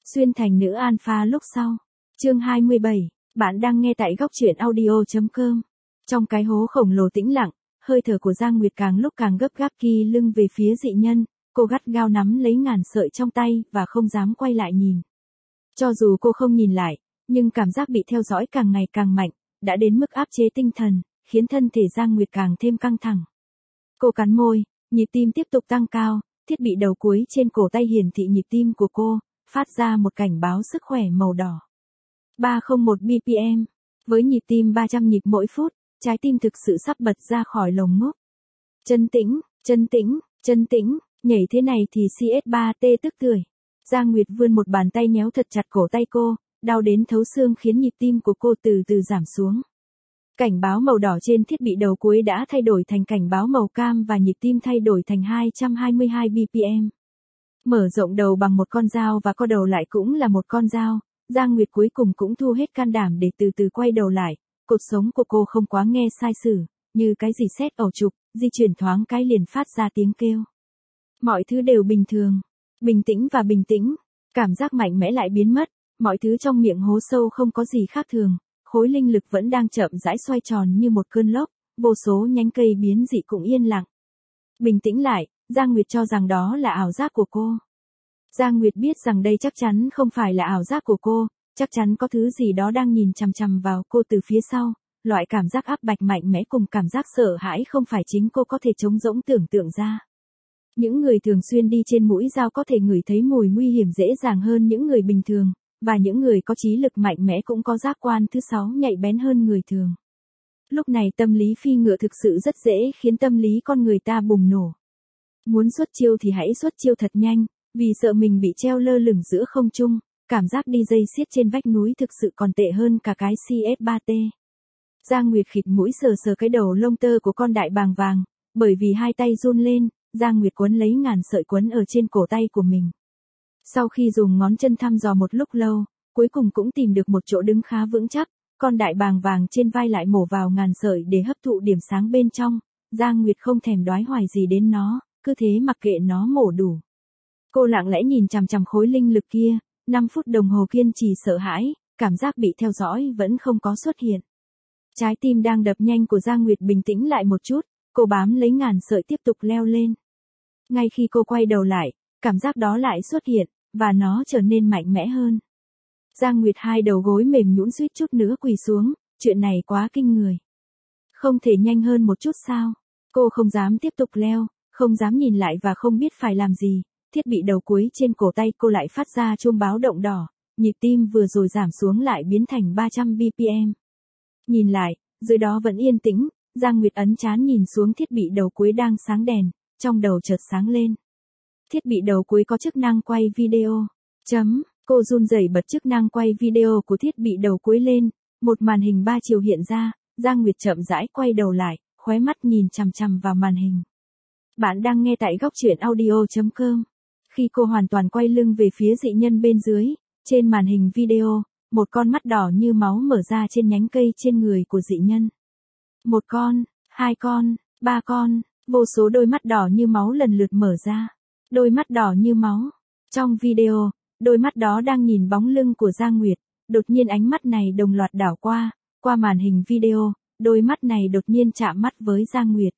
Xuyên thành nữ alpha lúc sau. Chương 27, bạn đang nghe tại góc truyện audio.com. Trong cái hố khổng lồ tĩnh lặng, hơi thở của Giang Nguyệt càng lúc càng gấp gáp ki lưng về phía dị nhân, cô gắt gao nắm lấy ngàn sợi trong tay và không dám quay lại nhìn. Cho dù cô không nhìn lại, nhưng cảm giác bị theo dõi càng ngày càng mạnh, đã đến mức áp chế tinh thần, khiến thân thể Giang Nguyệt càng thêm căng thẳng. Cô cắn môi, nhịp tim tiếp tục tăng cao, thiết bị đầu cuối trên cổ tay hiển thị nhịp tim của cô, phát ra một cảnh báo sức khỏe màu đỏ. 301 BPM, với nhịp tim 300 nhịp mỗi phút, trái tim thực sự sắp bật ra khỏi lồng ngực. Chân tĩnh, chân tĩnh, chân tĩnh, nhảy thế này thì CS3T tức tưởi. Giang Nguyệt vươn một bàn tay nhéo thật chặt cổ tay cô, đau đến thấu xương khiến nhịp tim của cô từ từ giảm xuống. Cảnh báo màu đỏ trên thiết bị đầu cuối đã thay đổi thành cảnh báo màu cam và nhịp tim thay đổi thành 222 BPM. Mở rộng đầu bằng một con dao và co đầu lại cũng là một con dao, Giang Nguyệt cuối cùng cũng thu hết can đảm để từ từ quay đầu lại, cột sống của cô không quá nghe sai sử, như cái gì sét ổ trục, di chuyển thoáng cái liền phát ra tiếng kêu. Mọi thứ đều bình thường, bình tĩnh và bình tĩnh, cảm giác mạnh mẽ lại biến mất, mọi thứ trong miệng hố sâu không có gì khác thường, khối linh lực vẫn đang chậm rãi xoay tròn như một cơn lốc, vô số nhánh cây biến dị cũng yên lặng. Bình tĩnh lại, Giang Nguyệt cho rằng đó là ảo giác của cô. Giang Nguyệt biết rằng đây chắc chắn không phải là ảo giác của cô, chắc chắn có thứ gì đó đang nhìn chằm chằm vào cô từ phía sau, loại cảm giác áp bách mạnh mẽ cùng cảm giác sợ hãi không phải chính cô có thể trống rỗng tưởng tượng ra. Những người thường xuyên đi trên mũi dao có thể ngửi thấy mùi nguy hiểm dễ dàng hơn những người bình thường, và những người có trí lực mạnh mẽ cũng có giác quan thứ 6 nhạy bén hơn người thường. Lúc này tâm lý phi ngựa thực sự rất dễ khiến tâm lý con người ta bùng nổ. Muốn xuất chiêu thì hãy xuất chiêu thật nhanh, vì sợ mình bị treo lơ lửng giữa không trung, cảm giác đi dây xiết trên vách núi thực sự còn tệ hơn cả cái CS3T. Giang Nguyệt khịt mũi sờ sờ cái đầu lông tơ của con đại bàng vàng, bởi vì hai tay run lên, Giang Nguyệt quấn lấy ngàn sợi quấn ở trên cổ tay của mình. Sau khi dùng ngón chân thăm dò một lúc lâu, cuối cùng cũng tìm được một chỗ đứng khá vững chắc, con đại bàng vàng trên vai lại mổ vào ngàn sợi để hấp thụ điểm sáng bên trong, Giang Nguyệt không thèm đoái hoài gì đến nó, cứ thế mặc kệ nó mổ đủ. Cô lặng lẽ nhìn chằm chằm khối linh lực kia, 5 phút đồng hồ kiên trì sợ hãi, cảm giác bị theo dõi vẫn không có xuất hiện. Trái tim đang đập nhanh của Giang Nguyệt bình tĩnh lại một chút, cô bám lấy ngàn sợi tiếp tục leo lên. Ngay khi cô quay đầu lại, cảm giác đó lại xuất hiện, và nó trở nên mạnh mẽ hơn. Giang Nguyệt hai đầu gối mềm nhũn suýt chút nữa quỳ xuống, chuyện này quá kinh người. Không thể nhanh hơn một chút sao? Cô không dám tiếp tục leo, không dám nhìn lại và không biết phải làm gì. Thiết bị đầu cuối trên cổ tay cô lại phát ra chuông báo động đỏ, nhịp tim vừa rồi giảm xuống lại biến thành 300 BPM. Nhìn lại, dưới đó vẫn yên tĩnh, Giang Nguyệt ấn trán nhìn xuống thiết bị đầu cuối đang sáng đèn, trong đầu chợt sáng lên. Thiết bị đầu cuối có chức năng quay video. Cô run rẩy bật chức năng quay video của thiết bị đầu cuối lên, một màn hình 3 chiều hiện ra, Giang Nguyệt chậm rãi quay đầu lại, khóe mắt nhìn chằm chằm vào màn hình. Bạn đang nghe tại góc truyện audio.com. Khi cô hoàn toàn quay lưng về phía dị nhân bên dưới, trên màn hình video, một con mắt đỏ như máu mở ra trên nhánh cây trên người của dị nhân. Một con, hai con, ba con, vô số đôi mắt đỏ như máu lần lượt mở ra. Đôi mắt đỏ như máu. Trong video, đôi mắt đó đang nhìn bóng lưng của Giang Nguyệt, đột nhiên ánh mắt này đồng loạt đảo qua màn hình video, đôi mắt này đột nhiên chạm mắt với Giang Nguyệt.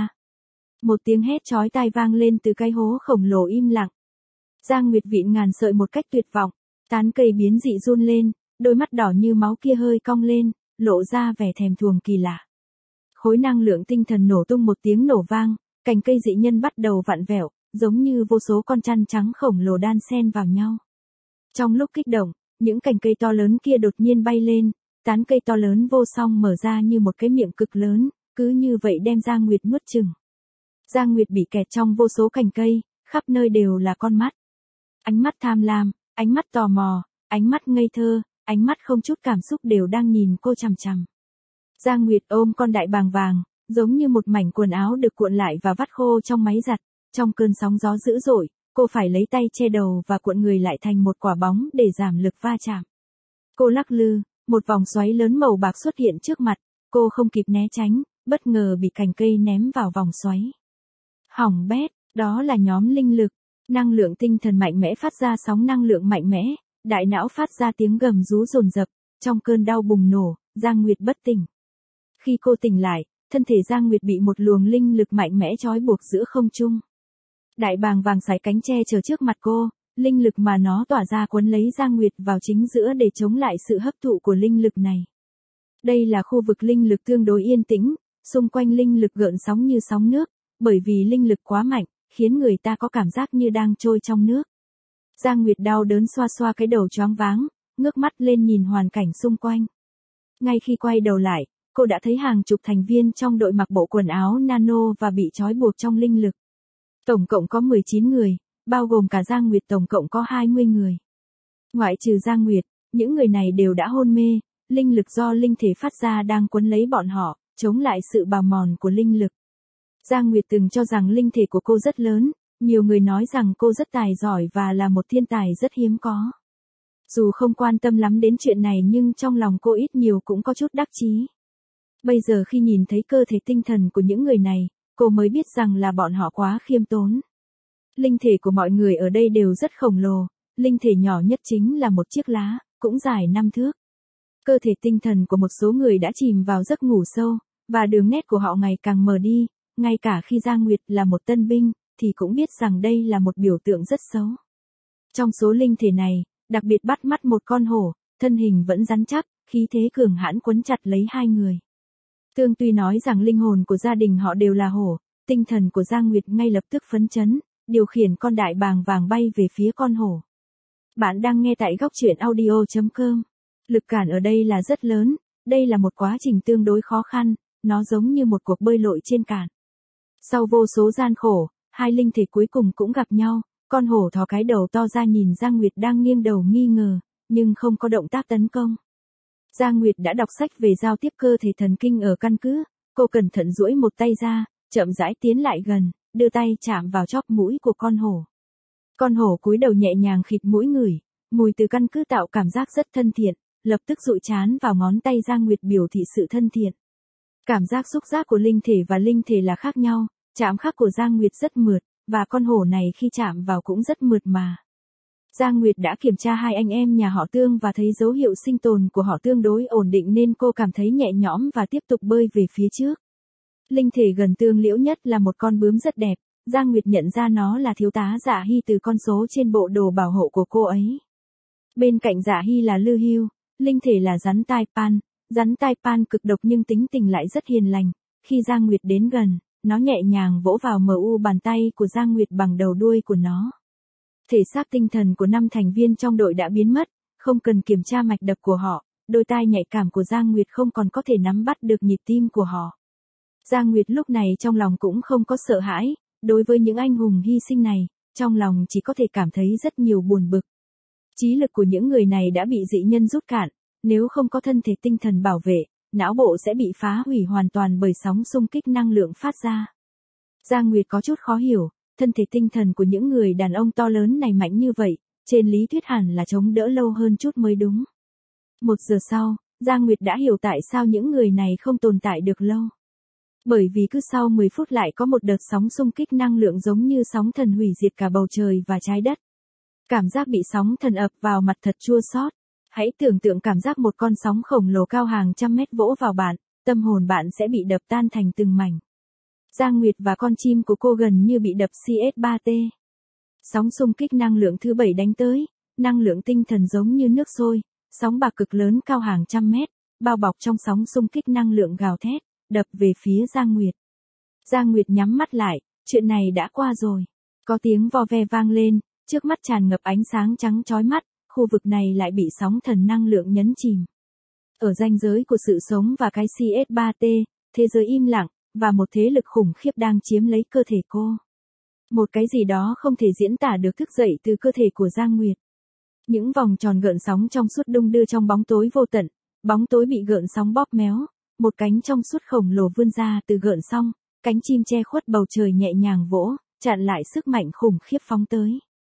Một tiếng hét chói tai vang lên từ cái hố khổng lồ im lặng. Giang Nguyệt vịn ngàn sợi một cách tuyệt vọng, tán cây biến dị run lên, đôi mắt đỏ như máu kia hơi cong lên, lộ ra vẻ thèm thuồng kỳ lạ. Khối năng lượng tinh thần nổ tung một tiếng nổ vang, cành cây dị nhân bắt đầu vặn vẹo, giống như vô số con chăn trắng khổng lồ đan xen vào nhau. Trong lúc kích động, những cành cây to lớn kia đột nhiên bay lên, tán cây to lớn vô song mở ra như một cái miệng cực lớn, cứ như vậy đem Giang Nguyệt nuốt chửng. Giang Nguyệt bị kẹt trong vô số cành cây, khắp nơi đều là con mắt. Ánh mắt tham lam, ánh mắt tò mò, ánh mắt ngây thơ, ánh mắt không chút cảm xúc đều đang nhìn cô chằm chằm. Giang Nguyệt ôm con đại bàng vàng, giống như một mảnh quần áo được cuộn lại và vắt khô trong máy giặt, trong cơn sóng gió dữ dội, cô phải lấy tay che đầu và cuộn người lại thành một quả bóng để giảm lực va chạm. Cô lắc lư, một vòng xoáy lớn màu bạc xuất hiện trước mặt, cô không kịp né tránh, bất ngờ bị cành cây ném vào vòng xoáy. Hỏng bét, đó là nhóm linh lực. Năng lượng tinh thần mạnh mẽ phát ra sóng năng lượng mạnh mẽ, Đại não phát ra tiếng gầm rú dồn dập, trong cơn đau bùng nổ, Giang Nguyệt bất tỉnh. Khi cô tỉnh lại, thân thể Giang Nguyệt bị một luồng linh lực mạnh mẽ trói buộc giữa không trung. Đại bàng vàng sải cánh che chở trước mặt cô, linh lực mà nó tỏa ra cuốn lấy Giang Nguyệt vào chính giữa để chống lại sự hấp thụ của linh lực này. Đây là khu vực linh lực tương đối yên tĩnh, xung quanh linh lực gợn sóng như sóng nước, bởi vì linh lực quá mạnh, khiến người ta có cảm giác như đang trôi trong nước. Giang Nguyệt đau đớn xoa xoa cái đầu choáng váng, ngước mắt lên nhìn hoàn cảnh xung quanh. Ngay khi quay đầu lại, cô đã thấy hàng chục thành viên trong đội mặc bộ quần áo nano và bị trói buộc trong linh lực. Tổng cộng có 19 người, bao gồm cả Giang Nguyệt tổng cộng có 20 người. Ngoại trừ Giang Nguyệt, những người này đều đã hôn mê, linh lực do linh thể phát ra đang cuốn lấy bọn họ, chống lại sự bào mòn của linh lực. Giang Nguyệt từng cho rằng linh thể của cô rất lớn, nhiều người nói rằng cô rất tài giỏi và là một thiên tài rất hiếm có. Dù không quan tâm lắm đến chuyện này nhưng trong lòng cô ít nhiều cũng có chút đắc chí. Bây giờ khi nhìn thấy cơ thể tinh thần của những người này, cô mới biết rằng là bọn họ quá khiêm tốn. Linh thể của mọi người ở đây đều rất khổng lồ, linh thể nhỏ nhất chính là một chiếc lá, cũng dài 5 thước. Cơ thể tinh thần của một số người đã chìm vào giấc ngủ sâu, và đường nét của họ ngày càng mờ đi, ngay cả khi Giang Nguyệt là một tân binh, thì cũng biết rằng đây là một biểu tượng rất xấu. Trong số linh thể này, đặc biệt bắt mắt một con hổ, thân hình vẫn rắn chắc, khí thế cường hãn quấn chặt lấy hai người. Tương Tuy nói rằng linh hồn của gia đình họ đều là hổ, tinh thần của Giang Nguyệt ngay lập tức phấn chấn, điều khiển con đại bàng vàng bay về phía con hổ. Bạn đang nghe tại góc truyện audio.com. Lực cản ở đây là rất lớn, đây là một quá trình tương đối khó khăn, nó giống như một cuộc bơi lội trên cạn. Sau vô số gian khổ, hai linh thể cuối cùng cũng gặp nhau, con hổ thò cái đầu to ra nhìn Giang Nguyệt đang nghiêng đầu nghi ngờ, nhưng không có động tác tấn công. Giang Nguyệt đã đọc sách về giao tiếp cơ thể thần kinh ở căn cứ, cô cẩn thận duỗi một tay ra, chậm rãi tiến lại gần, đưa tay chạm vào chóp mũi của con hổ. Con hổ cúi đầu nhẹ nhàng khịt mũi ngửi, mùi từ căn cứ tạo cảm giác rất thân thiện, lập tức dụi trán vào ngón tay Giang Nguyệt biểu thị sự thân thiện. Cảm giác xúc giác của linh thể và linh thể là khác nhau, chạm khắc của Giang Nguyệt rất mượt, và con hổ này khi chạm vào cũng rất mượt mà. Giang Nguyệt đã kiểm tra hai anh em nhà họ Tương và thấy dấu hiệu sinh tồn của họ tương đối ổn định nên cô cảm thấy nhẹ nhõm và tiếp tục bơi về phía trước. Linh thể gần Tương Liễu nhất là một con bướm rất đẹp, Giang Nguyệt nhận ra nó là thiếu tá Dạ Hy từ con số trên bộ đồ bảo hộ của cô ấy. Bên cạnh Dạ Hy là Lư Hưu, linh thể là rắn tai pan. Rắn tai pan cực độc nhưng tính tình lại rất hiền lành, khi Giang Nguyệt đến gần, nó nhẹ nhàng vỗ vào bàn tay của Giang Nguyệt bằng đầu đuôi của nó. Thể xác tinh thần của 5 thành viên trong đội đã biến mất, không cần kiểm tra mạch đập của họ, đôi tai nhạy cảm của Giang Nguyệt không còn có thể nắm bắt được nhịp tim của họ. Giang Nguyệt lúc này trong lòng cũng không có sợ hãi, đối với những anh hùng hy sinh này, trong lòng chỉ có thể cảm thấy rất nhiều buồn bực. Trí lực của những người này đã bị dị nhân rút cạn, nếu không có thân thể tinh thần bảo vệ, não bộ sẽ bị phá hủy hoàn toàn bởi sóng xung kích năng lượng phát ra. Giang Nguyệt có chút khó hiểu, thân thể tinh thần của những người đàn ông to lớn này mạnh như vậy, trên lý thuyết hẳn là chống đỡ lâu hơn chút mới đúng. 1 giờ sau, Giang Nguyệt đã hiểu tại sao những người này không tồn tại được lâu. Bởi vì cứ sau 10 phút lại có một đợt sóng xung kích năng lượng giống như sóng thần hủy diệt cả bầu trời và trái đất. Cảm giác bị sóng thần ập vào mặt thật chua xót. Hãy tưởng tượng cảm giác một con sóng khổng lồ cao hàng trăm mét vỗ vào bạn, tâm hồn bạn sẽ bị đập tan thành từng mảnh. Giang Nguyệt và con chim của cô gần như bị đập CS3T. Sóng xung kích năng lượng thứ 7 đánh tới, năng lượng tinh thần giống như nước sôi, sóng bạc cực lớn cao hàng trăm mét, bao bọc trong sóng xung kích năng lượng gào thét, đập về phía Giang Nguyệt. Giang Nguyệt nhắm mắt lại, chuyện này đã qua rồi. Có tiếng vo ve vang lên, trước mắt tràn ngập ánh sáng trắng chói mắt, khu vực này lại bị sóng thần năng lượng nhấn chìm. Ở ranh giới của sự sống và cái CS3T, thế giới im lặng, và một thế lực khủng khiếp đang chiếm lấy cơ thể cô. Một cái gì đó không thể diễn tả được thức dậy từ cơ thể của Giang Nguyệt. Những vòng tròn gợn sóng trong suốt đung đưa trong bóng tối vô tận, bóng tối bị gợn sóng bóp méo, một cánh trong suốt khổng lồ vươn ra từ gợn sóng, cánh chim che khuất bầu trời nhẹ nhàng vỗ, chặn lại sức mạnh khủng khiếp phóng tới.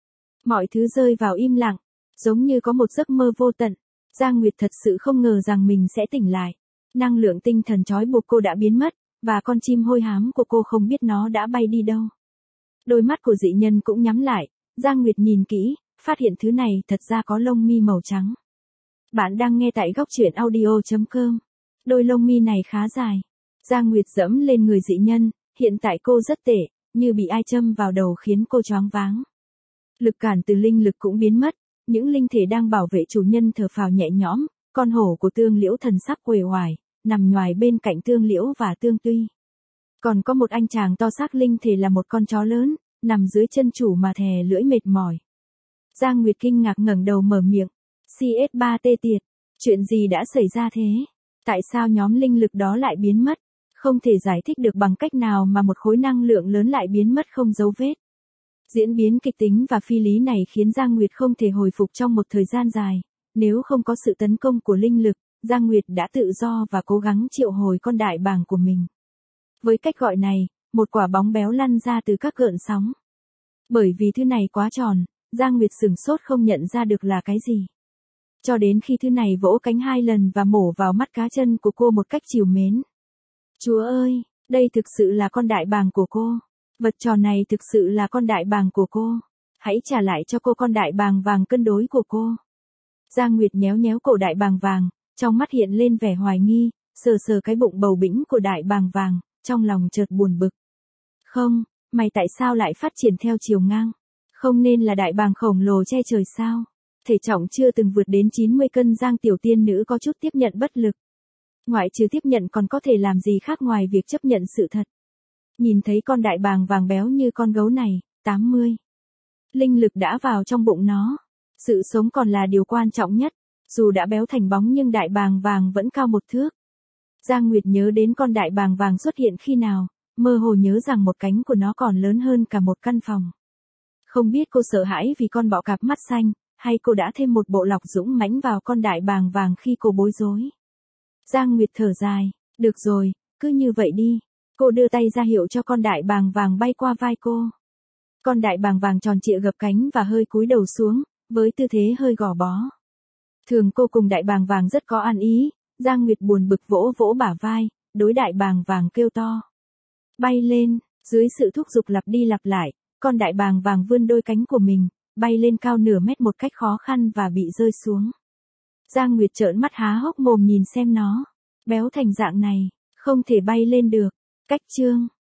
Mọi thứ rơi vào im lặng, giống như có một giấc mơ vô tận. Giang Nguyệt thật sự không ngờ rằng mình sẽ tỉnh lại. Năng lượng tinh thần trói buộc cô đã biến mất, và con chim hôi hám của cô không biết nó đã bay đi đâu. Đôi mắt của dị nhân cũng nhắm lại, Giang Nguyệt nhìn kỹ, phát hiện thứ này thật ra có lông mi màu trắng. Bạn đang nghe tại góc truyện audio.com. Đôi lông mi này khá dài. Giang Nguyệt dẫm lên người dị nhân, hiện tại cô rất tệ, như bị ai châm vào đầu khiến cô choáng váng. Lực cản từ linh lực cũng biến mất, những linh thể đang bảo vệ chủ nhân thở phào nhẹ nhõm, con hổ của Tương Liễu thần sắc uể oải, nằm nhoài bên cạnh Tương Liễu và Tương Tuy. Còn có một anh chàng to xác linh thể là một con chó lớn, nằm dưới chân chủ mà thè lưỡi mệt mỏi. Giang Nguyệt kinh ngạc ngẩng đầu mở miệng, CS3T tiệt, chuyện gì đã xảy ra thế? Tại sao nhóm linh lực đó lại biến mất? Không thể giải thích được bằng cách nào mà một khối năng lượng lớn lại biến mất không dấu vết. Diễn biến kịch tính và phi lý này khiến Giang Nguyệt không thể hồi phục trong một thời gian dài. Nếu không có sự tấn công của linh lực, Giang Nguyệt đã tự do và cố gắng triệu hồi con đại bàng của mình. Với cách gọi này, một quả bóng béo lăn ra từ các gợn sóng. Bởi vì thứ này quá tròn, Giang Nguyệt sửng sốt không nhận ra được là cái gì. Cho đến khi thứ này vỗ cánh 2 lần và mổ vào mắt cá chân của cô một cách trìu mến. Chúa ơi, đây thực sự là con đại bàng của cô. Vật tròn này thực sự là con đại bàng của cô. Hãy trả lại cho cô con đại bàng vàng cân đối của cô. Giang Nguyệt nhéo nhéo cổ đại bàng vàng, trong mắt hiện lên vẻ hoài nghi, sờ sờ cái bụng bầu bĩnh của đại bàng vàng, trong lòng chợt buồn bực. Không, mày tại sao lại phát triển theo chiều ngang? Không nên là đại bàng khổng lồ che trời sao? Thể trọng chưa từng vượt đến 90 cân Giang tiểu tiên nữ có chút tiếp nhận bất lực. Ngoại trừ tiếp nhận còn có thể làm gì khác ngoài việc chấp nhận sự thật. Nhìn thấy con đại bàng vàng béo như con gấu này, 80. Linh lực đã vào trong bụng nó. Sự sống còn là điều quan trọng nhất. Dù đã béo thành bóng nhưng đại bàng vàng vẫn cao 1 thước. Giang Nguyệt nhớ đến con đại bàng vàng xuất hiện khi nào, mơ hồ nhớ rằng một cánh của nó còn lớn hơn cả một căn phòng. Không biết cô sợ hãi vì con bọ cạp mắt xanh, hay cô đã thêm một bộ lọc dũng mãnh vào con đại bàng vàng khi cô bối rối. Giang Nguyệt thở dài, được rồi, cứ như vậy đi. Cô đưa tay ra hiệu cho con đại bàng vàng bay qua vai cô. Con đại bàng vàng tròn trịa gập cánh và hơi cúi đầu xuống, với tư thế hơi gò bó. Thường cô cùng đại bàng vàng rất có ăn ý, Giang Nguyệt buồn bực vỗ vỗ bả vai, đối đại bàng vàng kêu to. Bay lên, dưới sự thúc giục lặp đi lặp lại, con đại bàng vàng vươn đôi cánh của mình, bay lên cao nửa mét một cách khó khăn và bị rơi xuống. Giang Nguyệt trợn mắt há hốc mồm nhìn xem nó. Béo thành dạng này, không thể bay lên được. Cách chương.